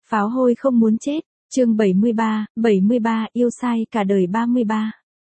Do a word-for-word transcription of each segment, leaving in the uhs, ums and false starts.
Pháo hôi không muốn chết, chương bảy mươi ba, bảy mươi ba, yêu sai cả đời ba mươi ba.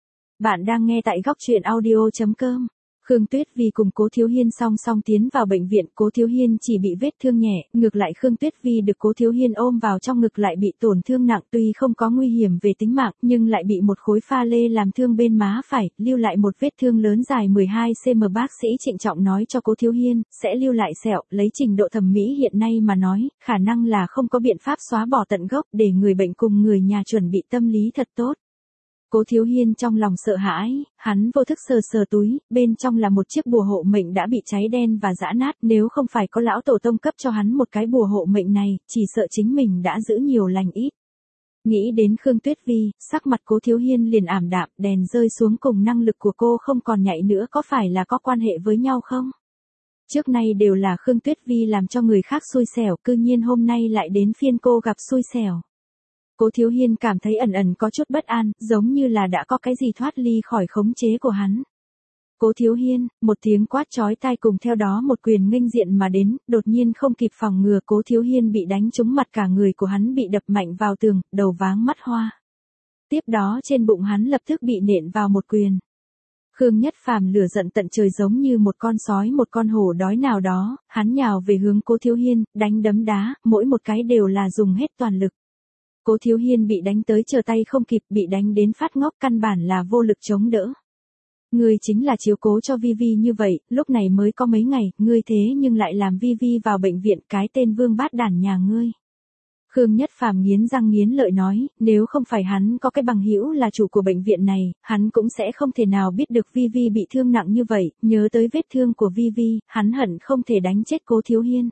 Bạn đang nghe tại góc truyện audio chấm com. Khương Tuyết Vi cùng Cố Thiếu Hiên song song tiến vào bệnh viện, Cố Thiếu Hiên chỉ bị vết thương nhẹ, ngược lại Khương Tuyết Vi được Cố Thiếu Hiên ôm vào trong ngực lại bị tổn thương nặng, tuy không có nguy hiểm về tính mạng, nhưng lại bị một khối pha lê làm thương bên má phải, lưu lại một vết thương lớn dài mười hai xăng-ti-mét. Bác sĩ trịnh trọng nói cho Cố Thiếu Hiên, sẽ lưu lại sẹo, lấy trình độ thẩm mỹ hiện nay mà nói, khả năng là không có biện pháp xóa bỏ tận gốc, để người bệnh cùng người nhà chuẩn bị tâm lý thật tốt. Cố Thiếu Hiên trong lòng sợ hãi, hắn vô thức sờ sờ túi, bên trong là một chiếc bùa hộ mệnh đã bị cháy đen và giã nát, nếu không phải có lão tổ tông cấp cho hắn một cái bùa hộ mệnh này, chỉ sợ chính mình đã giữ nhiều lành ít. Nghĩ đến Khương Tuyết Vi, sắc mặt Cố Thiếu Hiên liền ảm đạm, đèn rơi xuống cùng năng lực của cô không còn nhạy nữa, có phải là có quan hệ với nhau không? Trước nay đều là Khương Tuyết Vi làm cho người khác xui xẻo, cư nhiên hôm nay lại đến phiên cô gặp xui xẻo. Cố Thiếu Hiên cảm thấy ẩn ẩn có chút bất an, giống như là đã có cái gì thoát ly khỏi khống chế của hắn. Cố Thiếu Hiên, một tiếng quát chói tai cùng theo đó một quyền nghênh diện mà đến, đột nhiên không kịp phòng ngừa, Cố Thiếu Hiên bị đánh trúng mặt, cả người của hắn bị đập mạnh vào tường, đầu váng mắt hoa. Tiếp đó trên bụng hắn lập tức bị nện vào một quyền. Khương Nhất Phàm lửa giận tận trời giống như một con sói một con hổ đói nào đó, hắn nhào về hướng Cố Thiếu Hiên, đánh đấm đá, mỗi một cái đều là dùng hết toàn lực. Cố Thiếu Hiên bị đánh tới trở tay không kịp, bị đánh đến phát ngốc, căn bản là vô lực chống đỡ. Ngươi chính là chiếu cố cho Vi Vi như vậy, lúc này mới có mấy ngày, ngươi thế nhưng lại làm Vi Vi vào bệnh viện, cái tên vương bát đản nhà ngươi. Khương Nhất Phàm nghiến răng nghiến lợi nói, nếu không phải hắn có cái bằng hữu là chủ của bệnh viện này, hắn cũng sẽ không thể nào biết được Vi Vi bị thương nặng như vậy, nhớ tới vết thương của Vi Vi, hắn hận không thể đánh chết Cố Thiếu Hiên.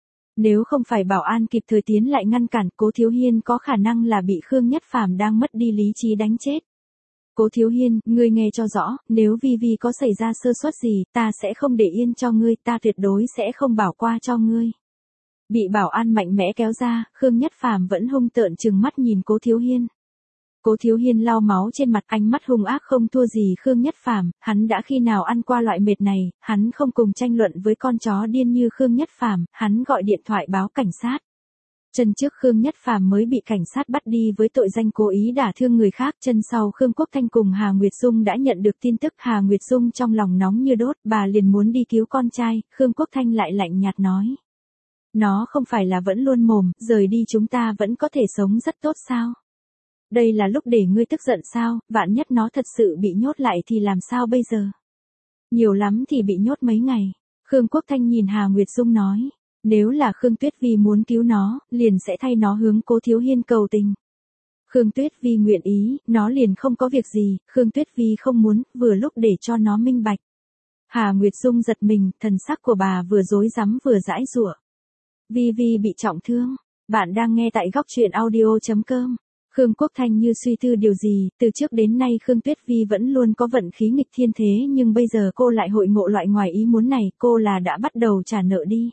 Nếu không phải bảo an kịp thời tiến lại ngăn cản, Cố Thiếu Hiên có khả năng là bị Khương Nhất Phàm đang mất đi lý trí đánh chết. Cố Thiếu Hiên, ngươi nghe cho rõ, nếu Vi Vi có xảy ra sơ suất gì, ta sẽ không để yên cho ngươi, ta tuyệt đối sẽ không bỏ qua cho ngươi. Bị bảo an mạnh mẽ kéo ra, Khương Nhất Phàm vẫn hung tợn trừng mắt nhìn Cố Thiếu Hiên. Cố Thiếu Hiên lau máu trên mặt, ánh mắt hung ác không thua gì Khương Nhất Phàm, hắn đã khi nào ăn qua loại mệt này, hắn không cùng tranh luận với con chó điên như Khương Nhất Phàm, hắn gọi điện thoại báo cảnh sát. Chân trước Khương Nhất Phàm mới bị cảnh sát bắt đi với tội danh cố ý đả thương người khác, chân sau Khương Quốc Thanh cùng Hà Nguyệt Dung đã nhận được tin tức, Hà Nguyệt Dung trong lòng nóng như đốt, bà liền muốn đi cứu con trai, Khương Quốc Thanh lại lạnh nhạt nói. Nó không phải là vẫn luôn mồm, rời đi chúng ta vẫn có thể sống rất tốt sao? Đây là lúc để ngươi tức giận sao, vạn nhất nó thật sự bị nhốt lại thì làm sao bây giờ? Nhiều lắm thì bị nhốt mấy ngày. Khương Quốc Thanh nhìn Hà Nguyệt Dung nói, nếu là Khương Tuyết Vi muốn cứu nó, liền sẽ thay nó hướng Cố Thiếu Hiên cầu tình. Khương Tuyết Vi nguyện ý, nó liền không có việc gì, Khương Tuyết Vi không muốn, vừa lúc để cho nó minh bạch. Hà Nguyệt Dung giật mình, thần sắc của bà vừa rối rắm vừa giãy giụa. Vi Vi bị trọng thương, bạn đang nghe tại góc truyện audio chấm com. Khương Quốc Thanh như suy tư điều gì, từ trước đến nay Khương Tuyết Vi vẫn luôn có vận khí nghịch thiên thế nhưng bây giờ cô lại hội ngộ loại ngoài ý muốn này, cô là đã bắt đầu trả nợ đi.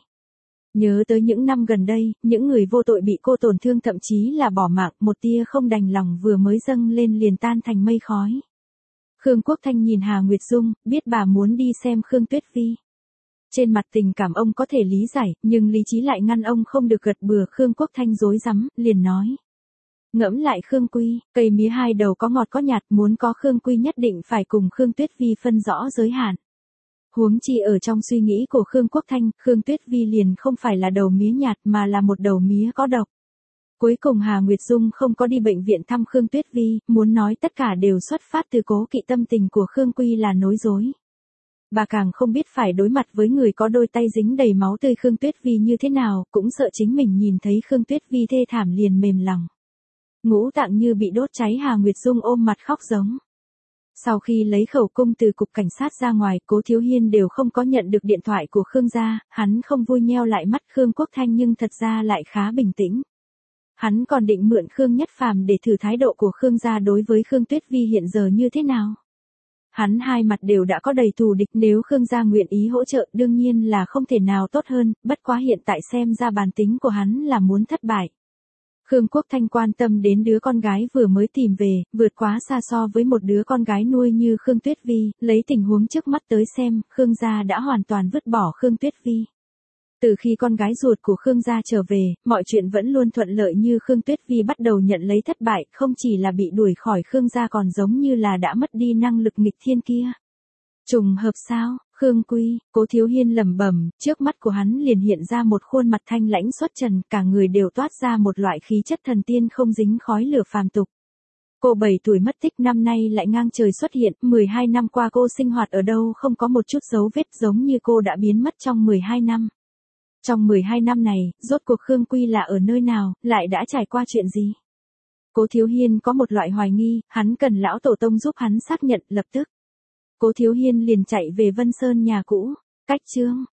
Nhớ tới những năm gần đây, những người vô tội bị cô tổn thương thậm chí là bỏ mạng, một tia không đành lòng vừa mới dâng lên liền tan thành mây khói. Khương Quốc Thanh nhìn Hà Nguyệt Dung, biết bà muốn đi xem Khương Tuyết Vi. Trên mặt tình cảm ông có thể lý giải, nhưng lý trí lại ngăn ông không được gật bừa. Khương Quốc Thanh rối rắm, liền nói. Ngẫm lại Khương Quy, cây mía hai đầu có ngọt có nhạt, muốn có Khương Quy nhất định phải cùng Khương Tuyết Vi phân rõ giới hạn. Huống chi ở trong suy nghĩ của Khương Quốc Thanh, Khương Tuyết Vi liền không phải là đầu mía nhạt mà là một đầu mía có độc. Cuối cùng Hà Nguyệt Dung không có đi bệnh viện thăm Khương Tuyết Vi, muốn nói tất cả đều xuất phát từ cố kỵ tâm tình của Khương Quy là nói dối. Bà càng không biết phải đối mặt với người có đôi tay dính đầy máu tươi Khương Tuyết Vi như thế nào, cũng sợ chính mình nhìn thấy Khương Tuyết Vi thê thảm liền mềm lòng. Ngũ tạng như bị đốt cháy, Hà Nguyệt Dung ôm mặt khóc giống. Sau khi lấy khẩu cung từ cục cảnh sát ra ngoài, Cố Thiếu Hiên đều không có nhận được điện thoại của Khương gia, hắn không vui nheo lại mắt Khương Quốc Thanh nhưng thật ra lại khá bình tĩnh. Hắn còn định mượn Khương Nhất Phàm để thử thái độ của Khương gia đối với Khương Tuyết Vi hiện giờ như thế nào. Hắn hai mặt đều đã có đầy thù địch, nếu Khương gia nguyện ý hỗ trợ đương nhiên là không thể nào tốt hơn, bất quá hiện tại xem ra bản tính của hắn là muốn thất bại. Khương Quốc Thanh quan tâm đến đứa con gái vừa mới tìm về, vượt quá xa so với một đứa con gái nuôi như Khương Tuyết Vi, lấy tình huống trước mắt tới xem, Khương gia đã hoàn toàn vứt bỏ Khương Tuyết Vi. Từ khi con gái ruột của Khương gia trở về, mọi chuyện vẫn luôn thuận lợi như Khương Tuyết Vi bắt đầu nhận lấy thất bại, không chỉ là bị đuổi khỏi Khương gia còn giống như là đã mất đi năng lực nghịch thiên kia. Trùng hợp sao? Khương Quy, Cố Thiếu Hiên lẩm bẩm, trước mắt của hắn liền hiện ra một khuôn mặt thanh lãnh xuất trần, cả người đều toát ra một loại khí chất thần tiên không dính khói lửa phàm tục. Cô bảy tuổi mất tích năm nay lại ngang trời xuất hiện, mười hai năm qua cô sinh hoạt ở đâu không có một chút dấu vết giống như cô đã biến mất trong mười hai năm. Trong mười hai năm này, rốt cuộc Khương Quy là ở nơi nào, lại đã trải qua chuyện gì? Cố Thiếu Hiên có một loại hoài nghi, hắn cần lão tổ tông giúp hắn xác nhận lập tức. Cố Thiếu Hiên liền chạy về Vân Sơn nhà cũ. Cách chương